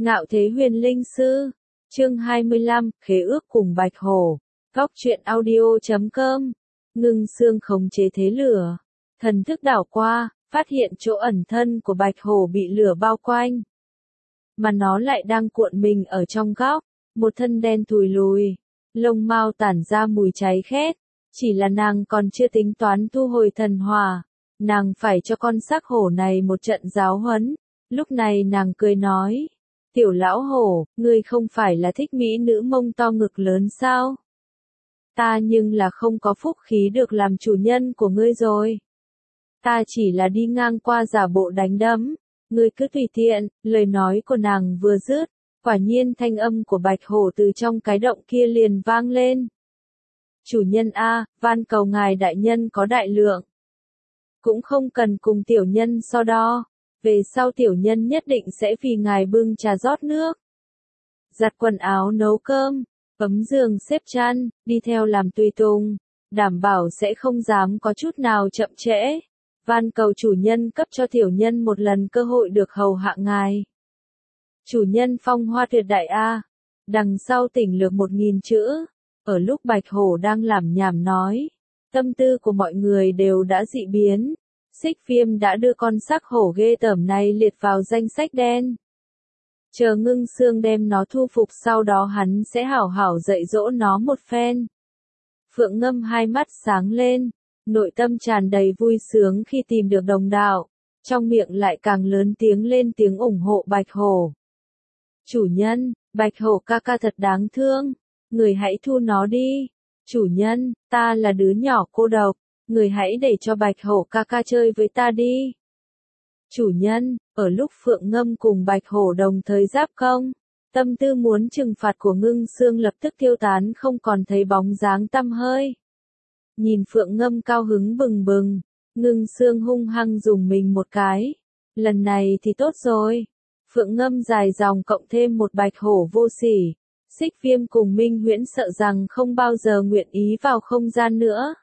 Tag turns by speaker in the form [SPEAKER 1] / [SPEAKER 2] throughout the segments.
[SPEAKER 1] Ngạo Thế Huyền Linh Sư, chương 25, Khế ước cùng Bạch Hổ, Góc truyện audio.com, Ngưng Xương khống chế thế lửa, thần thức đảo qua, phát hiện chỗ ẩn thân của Bạch Hổ bị lửa bao quanh. Mà nó lại đang cuộn mình ở trong góc, một thân đen thùi lùi, lông mao tản ra mùi cháy khét, chỉ là nàng còn chưa tính toán thu hồi thần hỏa, nàng phải cho con xác hổ này một trận giáo huấn. Lúc này nàng cười nói, tiểu lão hổ, ngươi không phải là thích mỹ nữ mông to ngực lớn sao? Ta nhưng là không có phúc khí được làm chủ nhân của ngươi rồi. Ta chỉ là đi ngang qua giả bộ đánh đấm, ngươi cứ tùy tiện. Lời nói của nàng vừa dứt, quả nhiên thanh âm của Bạch Hổ từ trong cái động kia liền vang lên. Chủ nhân a, van cầu ngài đại nhân có đại lượng. Cũng không cần cùng tiểu nhân so đo. Về sau tiểu nhân nhất định sẽ vì ngài bưng trà rót nước, giặt quần áo nấu cơm, ấm giường xếp chăn, đi theo làm tùy tùng, đảm bảo sẽ không dám có chút nào chậm trễ. Van cầu chủ nhân cấp cho tiểu nhân một lần cơ hội được hầu hạ ngài. Chủ nhân phong hoa tuyệt đại a. Đằng sau tỉnh lược 1000 chữ, ở lúc Bạch Hổ đang làm nhảm nói, tâm tư của mọi người đều đã dị biến. Xích Viêm đã đưa con xác hổ ghê tởm này liệt vào danh sách đen. Chờ Ngưng Xương đem nó thu phục, sau đó hắn sẽ hảo hảo dạy dỗ nó một phen. Phượng Ngâm hai mắt sáng lên, nội tâm tràn đầy vui sướng khi tìm được đồng đạo, trong miệng lại càng lớn tiếng lên tiếng ủng hộ Bạch Hổ. Chủ nhân, Bạch Hổ ca ca thật đáng thương, người hãy thu nó đi. Chủ nhân, ta là đứa nhỏ cô độc. Người hãy để cho Bạch Hổ ca ca chơi với ta đi. Chủ nhân, ở lúc Phượng Ngâm cùng Bạch Hổ đồng thời giáp công, tâm tư muốn trừng phạt của Ngưng Xương lập tức tiêu tán, không còn thấy bóng dáng tăm hơi. Nhìn Phượng Ngâm cao hứng bừng bừng, Ngưng Xương hung hăng dùng mình một cái. Lần này thì tốt rồi. Phượng Ngâm dài dòng cộng thêm một Bạch Hổ vô sỉ. Xích Viêm cùng Minh Huyễn sợ rằng không bao giờ nguyện ý vào không gian nữa.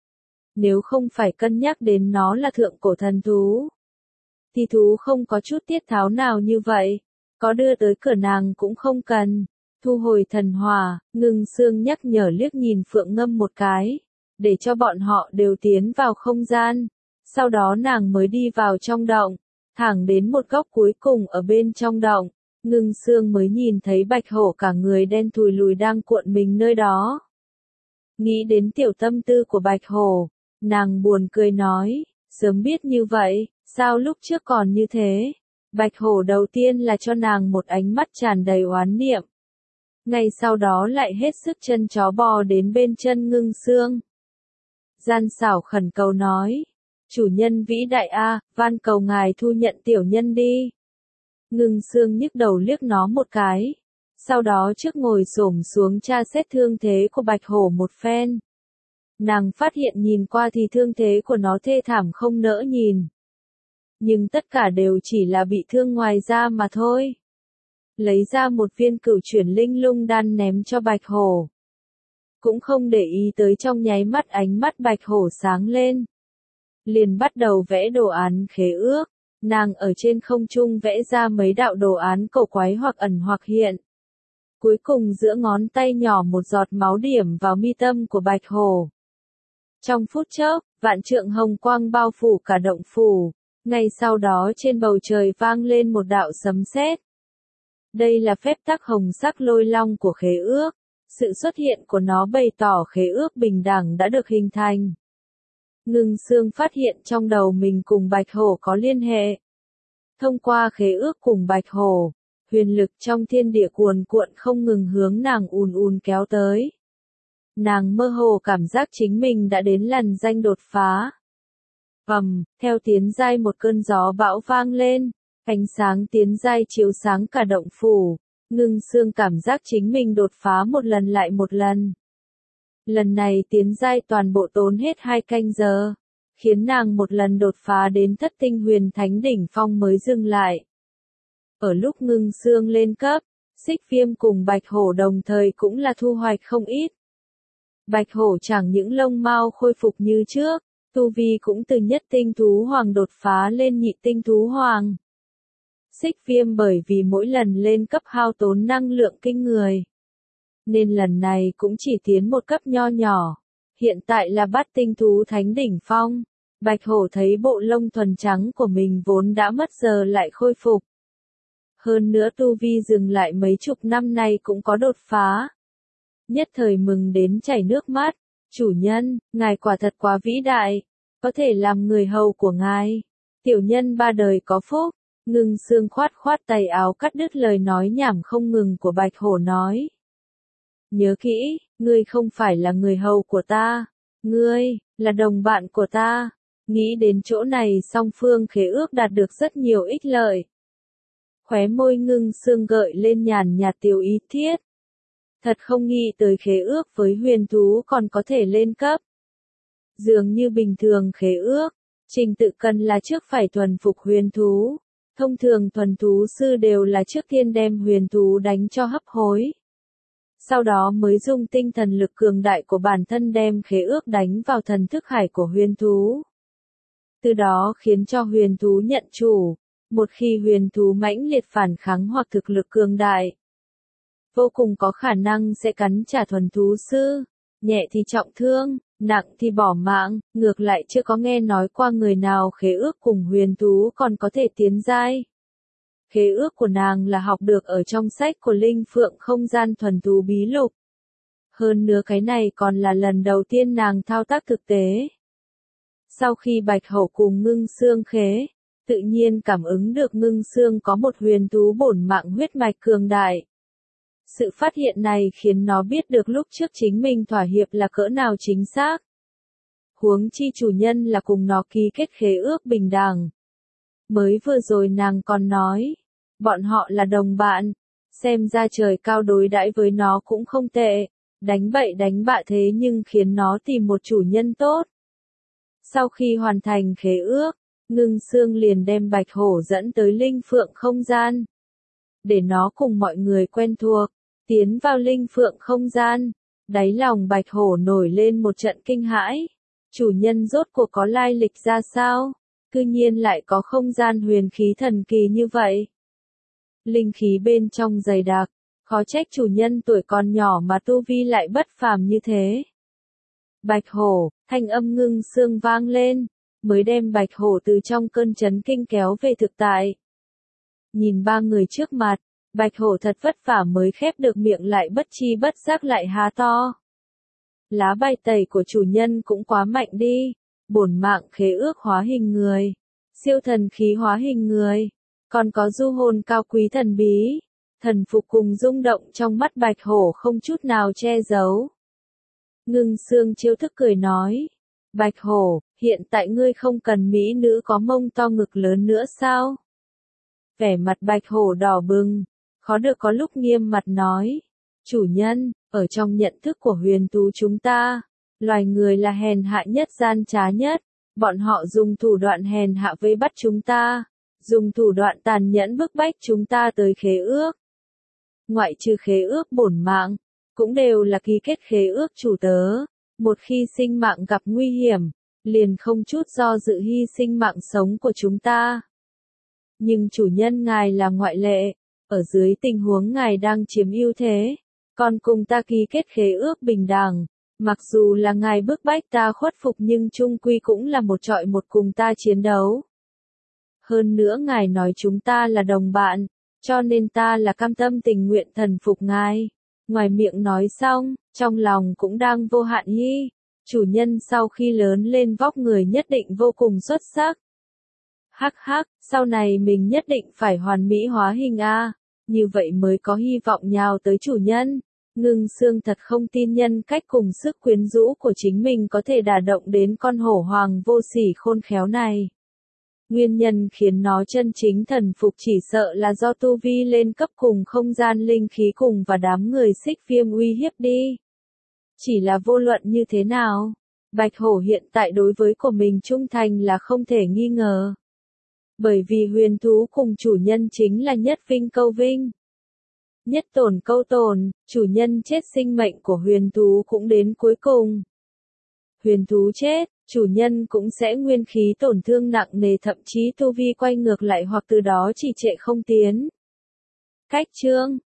[SPEAKER 1] Nếu không phải cân nhắc đến nó là thượng cổ thần thú, thì thú không có chút tiết tháo nào như vậy, có đưa tới cửa nàng cũng không cần. Thu hồi thần hỏa, Ngưng Xương nhắc nhở liếc nhìn Phượng Ngâm một cái, để cho bọn họ đều tiến vào không gian. Sau đó nàng mới đi vào trong động, thẳng đến một góc cuối cùng ở bên trong động, Ngưng Xương mới nhìn thấy Bạch Hổ cả người đen thùi lùi đang cuộn mình nơi đó. Nghĩ đến tiểu tâm tư của Bạch Hổ, nàng buồn cười nói, sớm biết như vậy, sao lúc trước còn như thế? Bạch Hổ đầu tiên là cho nàng một ánh mắt tràn đầy oán niệm. Ngay sau đó lại hết sức chân chó bò đến bên chân Ngưng Xương. Gian xảo khẩn cầu nói, chủ nhân vĩ đại a, van cầu ngài thu nhận tiểu nhân đi. Ngưng Xương nhức đầu liếc nó một cái, sau đó trước ngồi xổm xuống tra xét thương thế của Bạch Hổ một phen. Nàng phát hiện nhìn qua thì thương thế của nó thê thảm không nỡ nhìn. Nhưng tất cả đều chỉ là bị thương ngoài da mà thôi. Lấy ra một viên cửu chuyển linh lung đan ném cho Bạch Hổ. Cũng không để ý tới, trong nháy mắt ánh mắt Bạch Hổ sáng lên. Liền bắt đầu vẽ đồ án khế ước. Nàng ở trên không trung vẽ ra mấy đạo đồ án cổ quái hoặc ẩn hoặc hiện. Cuối cùng giữa ngón tay nhỏ một giọt máu điểm vào mi tâm của Bạch Hổ. Trong phút chốc, vạn trượng hồng quang bao phủ cả động phủ, ngay sau đó trên bầu trời vang lên một đạo sấm sét. Đây là phép tắc hồng sắc lôi long của khế ước, sự xuất hiện của nó bày tỏ khế ước bình đẳng đã được hình thành. Ngưng Xương phát hiện trong đầu mình cùng Bạch Hổ có liên hệ. Thông qua khế ước cùng Bạch Hổ, huyền lực trong thiên địa cuồn cuộn không ngừng hướng nàng ùn ùn kéo tới. Nàng mơ hồ cảm giác chính mình đã đến lằn ranh đột phá. Theo tiến giai một cơn gió bão vang lên, ánh sáng tiến giai chiếu sáng cả động phủ, Ngưng Xương cảm giác chính mình đột phá một lần lại một lần. Lần này tiến giai toàn bộ tốn hết 2 canh giờ, khiến nàng một lần đột phá đến thất tinh huyền thánh đỉnh phong mới dừng lại. Ở lúc Ngưng Xương lên cấp, Xích Viêm cùng Bạch Hổ đồng thời cũng là thu hoạch không ít. Bạch Hổ chẳng những lông mao khôi phục như trước, tu vi cũng từ nhất tinh thú hoàng đột phá lên nhị tinh thú hoàng. Xích Viêm bởi vì mỗi lần lên cấp hao tốn năng lượng kinh người, nên lần này cũng chỉ tiến một cấp nho nhỏ. Hiện tại là Bát tinh thú thánh đỉnh phong. Bạch hổ thấy bộ lông thuần trắng của mình vốn đã mất giờ lại khôi phục. Hơn nữa tu vi dừng lại mấy chục năm nay cũng có đột phá. Nhất thời mừng đến chảy nước mắt. Chủ nhân, ngài quả thật quá vĩ đại, có thể làm người hầu của ngài. Tiểu nhân ba đời có phúc. Ngưng Xương khoát khoát tay áo cắt đứt lời nói nhảm không ngừng của Bạch hổ nói. Nhớ kỹ, ngươi không phải là người hầu của ta, ngươi là đồng bạn của ta. Nghĩ đến chỗ này song phương khế ước đạt được rất nhiều ích lợi. Khóe môi Ngưng Xương gợi lên nhàn nhạt tiểu ý thiết. Thật không nghĩ tới khế ước với huyền thú còn có thể lên cấp. Dường như bình thường khế ước, trình tự cần là trước phải thuần phục huyền thú. Thông thường thuần thú sư đều là trước tiên đem huyền thú đánh cho hấp hối. Sau đó mới dùng tinh thần lực cường đại của bản thân đem khế ước đánh vào thần thức hải của huyền thú. Từ đó khiến cho huyền thú nhận chủ. Một khi huyền thú mãnh liệt phản kháng hoặc thực lực cường đại, vô cùng có khả năng sẽ cắn trả thuần thú sư. Nhẹ thì trọng thương, nặng thì bỏ mạng. Ngược lại chưa có nghe nói qua người nào khế ước cùng huyền thú còn có thể tiến giai. Khế ước của nàng là học được ở trong sách của Linh Phượng không gian thuần thú bí lục. Hơn nữa cái này còn là lần đầu tiên nàng thao tác thực tế. Sau khi Bạch hổ cùng Ngưng Xương khế, tự nhiên cảm ứng được Ngưng Xương có một huyền thú bổn mạng huyết mạch cường đại. Sự phát hiện này khiến nó biết được lúc trước chính mình thỏa hiệp là cỡ nào chính xác. Huống chi chủ nhân là cùng nó ký kết khế ước bình đẳng. Mới vừa rồi nàng còn nói, bọn họ là đồng bạn, xem ra trời cao đối đãi với nó cũng không tệ, đánh bậy đánh bạ thế nhưng khiến nó tìm một chủ nhân tốt. Sau khi hoàn thành khế ước, Ngưng Xương liền đem Bạch hổ dẫn tới Linh Phượng không gian. Để nó cùng mọi người quen thuộc, tiến vào Linh Phượng không gian. Đáy lòng Bạch hổ nổi lên một trận kinh hãi. Chủ nhân rốt cuộc có lai lịch ra sao? Cư nhiên lại có không gian huyền khí thần kỳ như vậy. Linh khí bên trong dày đặc, khó trách chủ nhân tuổi còn nhỏ mà tu vi lại bất phàm như thế. Bạch hổ, thanh âm Ngưng Xương vang lên, mới đem Bạch hổ từ trong cơn chấn kinh kéo về thực tại. Nhìn ba người trước mặt, Bạch hổ thật vất vả mới khép được miệng lại bất chi bất giác lại há to. Lá bài tẩy của chủ nhân cũng quá mạnh đi. Bổn mạng khế ước hóa hình người, siêu thần khí hóa hình người, còn có du hồn cao quý thần bí. Thần phục cùng rung động trong mắt Bạch hổ không chút nào che giấu. Ngưng Xương chiêu thức cười nói. Bạch hổ, hiện tại ngươi không cần mỹ nữ có mông to ngực lớn nữa sao? Vẻ mặt Bạch hổ đỏ bừng, khó được có lúc nghiêm mặt nói. Chủ nhân, ở trong nhận thức của huyền thú chúng ta, loài người là hèn hạ nhất gian trá nhất. Bọn họ dùng thủ đoạn hèn hạ vây bắt chúng ta, dùng thủ đoạn tàn nhẫn bức bách chúng ta tới khế ước. Ngoại trừ khế ước bổn mạng, cũng đều là ký kết khế ước chủ tớ. Một khi sinh mạng gặp nguy hiểm, liền không chút do dự hy sinh mạng sống của chúng ta. Nhưng chủ nhân ngài là ngoại lệ, ở dưới tình huống ngài đang chiếm ưu thế, còn cùng ta ký kết khế ước bình đẳng. Mặc dù là ngài bức bách ta khuất phục nhưng chung quy cũng là một trọi một cùng ta chiến đấu. Hơn nữa ngài nói chúng ta là đồng bạn, cho nên ta là cam tâm tình nguyện thần phục ngài. Ngoài miệng nói xong, trong lòng cũng đang vô hạn hy. Chủ nhân sau khi lớn lên vóc người nhất định vô cùng xuất sắc. Hắc hắc, sau này mình nhất định phải hoàn mỹ hóa hình a, như vậy mới có hy vọng nhào tới chủ nhân. Ngưng Xương thật không tin nhân cách cùng sức quyến rũ của chính mình có thể đả động đến con hổ hoàng vô sỉ khôn khéo này. Nguyên nhân khiến nó chân chính thần phục chỉ sợ là do tu vi lên cấp cùng không gian linh khí cùng và đám người Xích Viêm uy hiếp đi. Chỉ là vô luận như thế nào, Bạch hổ hiện tại đối với của mình trung thành là không thể nghi ngờ. Bởi vì huyền thú cùng chủ nhân chính là nhất vinh câu vinh, nhất tổn câu tổn. Chủ nhân chết sinh mệnh của huyền thú cũng đến cuối cùng. Huyền thú chết, chủ nhân cũng sẽ nguyên khí tổn thương nặng nề, thậm chí tu vi quay ngược lại hoặc từ đó trì trệ không tiến. Cách chương